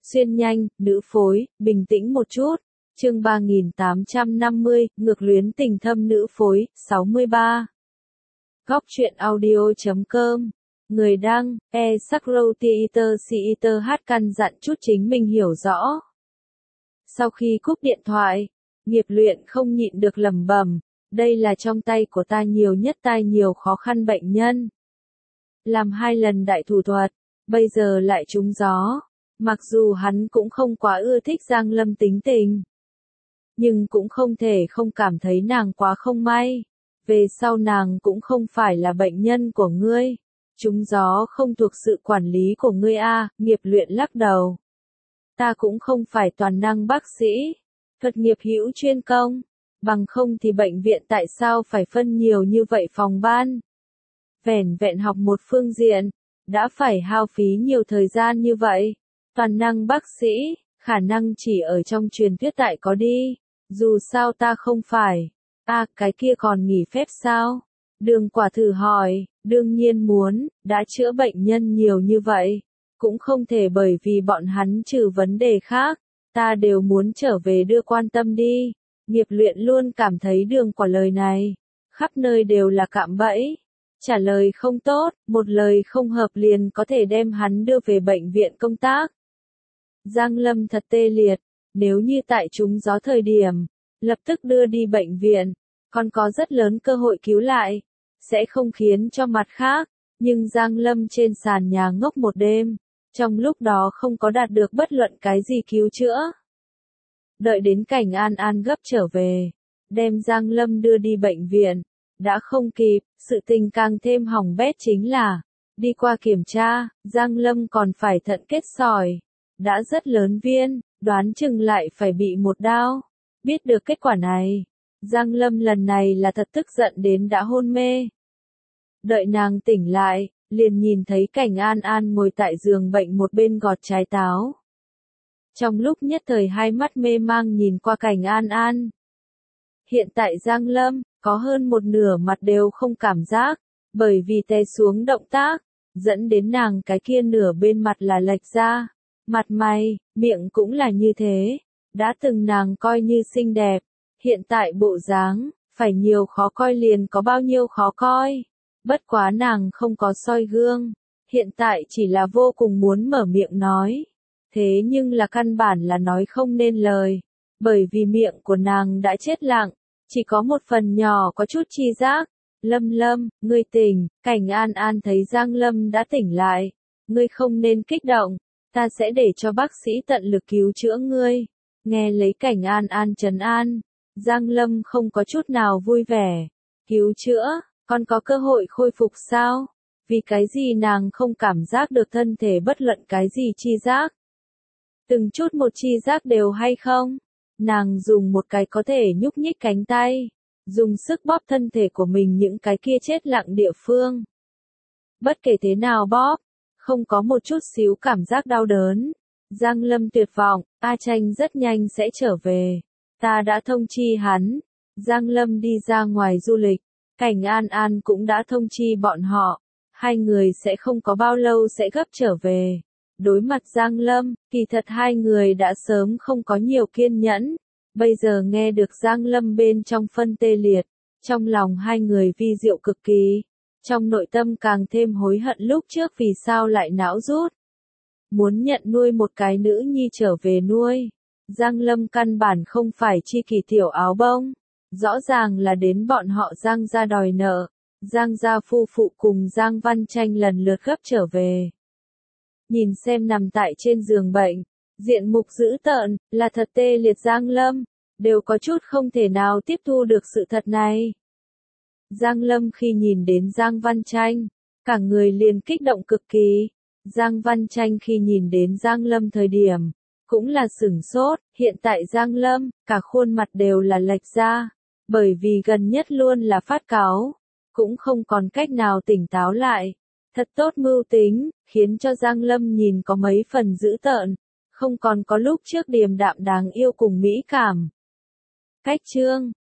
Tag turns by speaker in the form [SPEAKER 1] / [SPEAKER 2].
[SPEAKER 1] Xuyên nhanh, nữ phối, bình tĩnh một chút. Chương 3850, ngược luyến tình thâm nữ phối, 63. Góc truyện audio.com. Người đăng, Sakrotiiter hát căn dặn chút chính mình hiểu rõ. Sau khi cúp điện thoại, Nghiệp Luyện không nhịn được lẩm bẩm, đây là trong tay của ta nhiều nhất tai nhiều khó khăn bệnh nhân. Làm 2 lần đại thủ thuật, bây giờ lại trúng gió. Mặc dù hắn cũng không quá ưa thích Giang Lâm tính tình, nhưng cũng không thể không cảm thấy nàng quá không may. Về sau nàng cũng không phải là bệnh nhân của ngươi. Trúng gió không thuộc sự quản lý của ngươi a. Nghiệp Luyện lắc đầu. Ta cũng không phải toàn năng bác sĩ, thuật nghiệp hữu chuyên công, bằng không thì bệnh viện tại sao phải phân nhiều như vậy phòng ban. Vẻn vẹn học một phương diện, đã phải hao phí nhiều thời gian như vậy. Toàn năng bác sĩ, khả năng chỉ ở trong truyền thuyết tại có đi, dù sao ta không phải. Cái kia còn nghỉ phép sao? Đường Quả thử hỏi, đương nhiên muốn, đã chữa bệnh nhân nhiều như vậy, cũng không thể bởi vì bọn hắn trừ vấn đề khác, ta đều muốn trở về đưa quan tâm đi. Nghiệp Luyện luôn cảm thấy Đường Quả lời này, khắp nơi đều là cạm bẫy. Trả lời không tốt, một lời không hợp liền có thể đem hắn đưa về bệnh viện công tác. Giang Lâm thật tê liệt, nếu như tại trúng gió thời điểm, lập tức đưa đi bệnh viện, còn có rất lớn cơ hội cứu lại, sẽ không khiến cho mặt khác, nhưng Giang Lâm trên sàn nhà ngốc một đêm, trong lúc đó không có đạt được bất luận cái gì cứu chữa. Đợi đến Cảnh An An gấp trở về, đem Giang Lâm đưa đi bệnh viện, đã không kịp, sự tình càng thêm hỏng bét chính là, đi qua kiểm tra, Giang Lâm còn phải thận kết sỏi. Đã rất lớn viên, đoán chừng lại phải bị một đao. Biết được kết quả này, Giang Lâm lần này là thật tức giận đến đã hôn mê. Đợi nàng tỉnh lại, liền nhìn thấy Cảnh An An ngồi tại giường bệnh một bên gọt trái táo. Trong lúc nhất thời hai mắt mê mang nhìn qua Cảnh An An. Hiện tại Giang Lâm, có hơn một nửa mặt đều không cảm giác, bởi vì té xuống động tác, dẫn đến nàng cái kia nửa bên mặt là lệch ra. Mặt mày, miệng cũng là như thế, đã từng nàng coi như xinh đẹp, hiện tại bộ dáng, phải nhiều khó coi liền có bao nhiêu khó coi. Bất quá nàng không có soi gương, hiện tại chỉ là vô cùng muốn mở miệng nói. Thế nhưng là căn bản là nói không nên lời, bởi vì miệng của nàng đã chết lặng, chỉ có một phần nhỏ có chút chi giác. Lâm Lâm, ngươi tỉnh, Cảnh An An thấy Giang Lâm đã tỉnh lại, ngươi không nên kích động. Ta sẽ để cho bác sĩ tận lực cứu chữa ngươi. Nghe lấy Cảnh An An trấn an, Giang Lâm không có chút nào vui vẻ. Cứu chữa, còn có cơ hội khôi phục sao? Vì cái gì nàng không cảm giác được thân thể bất luận cái gì chi giác? Từng chút một chi giác đều hay không? Nàng dùng một cái có thể nhúc nhích cánh tay, dùng sức bóp thân thể của mình những cái kia chết lặng địa phương. Bất kể thế nào bóp, không có một chút xíu cảm giác đau đớn. Giang Lâm tuyệt vọng, A Tranh rất nhanh sẽ trở về. Ta đã thông chi hắn. Giang Lâm đi ra ngoài du lịch. Cảnh An An cũng đã thông chi bọn họ. Hai người sẽ không có bao lâu sẽ gấp trở về. Đối mặt Giang Lâm, kỳ thật hai người đã sớm không có nhiều kiên nhẫn. Bây giờ nghe được Giang Lâm bên trong phân tê liệt. Trong lòng hai người vi diệu cực kỳ. Trong nội tâm càng thêm hối hận lúc trước vì sao lại não rút. Muốn nhận nuôi một cái nữ nhi trở về nuôi. Giang Lâm căn bản không phải chi kỷ tiểu áo bông. Rõ ràng là đến bọn họ Giang gia đòi nợ. Giang gia phu phụ cùng Giang Văn Tranh lần lượt gấp trở về. Nhìn xem nằm tại trên giường bệnh, diện mục dữ tợn, là thật tê liệt Giang Lâm, đều có chút không thể nào tiếp thu được sự thật này. Giang Lâm khi nhìn đến Giang Văn Tranh, cả người liền kích động cực kỳ. Giang Văn Tranh khi nhìn đến Giang Lâm thời điểm, cũng là sửng sốt. Hiện tại Giang Lâm, cả khuôn mặt đều là lệch ra, bởi vì gần nhất luôn là phát cáu, cũng không còn cách nào tỉnh táo lại. Thật tốt mưu tính, khiến cho Giang Lâm nhìn có mấy phần dữ tợn, không còn có lúc trước điềm đạm đáng yêu cùng mỹ cảm. Cách chương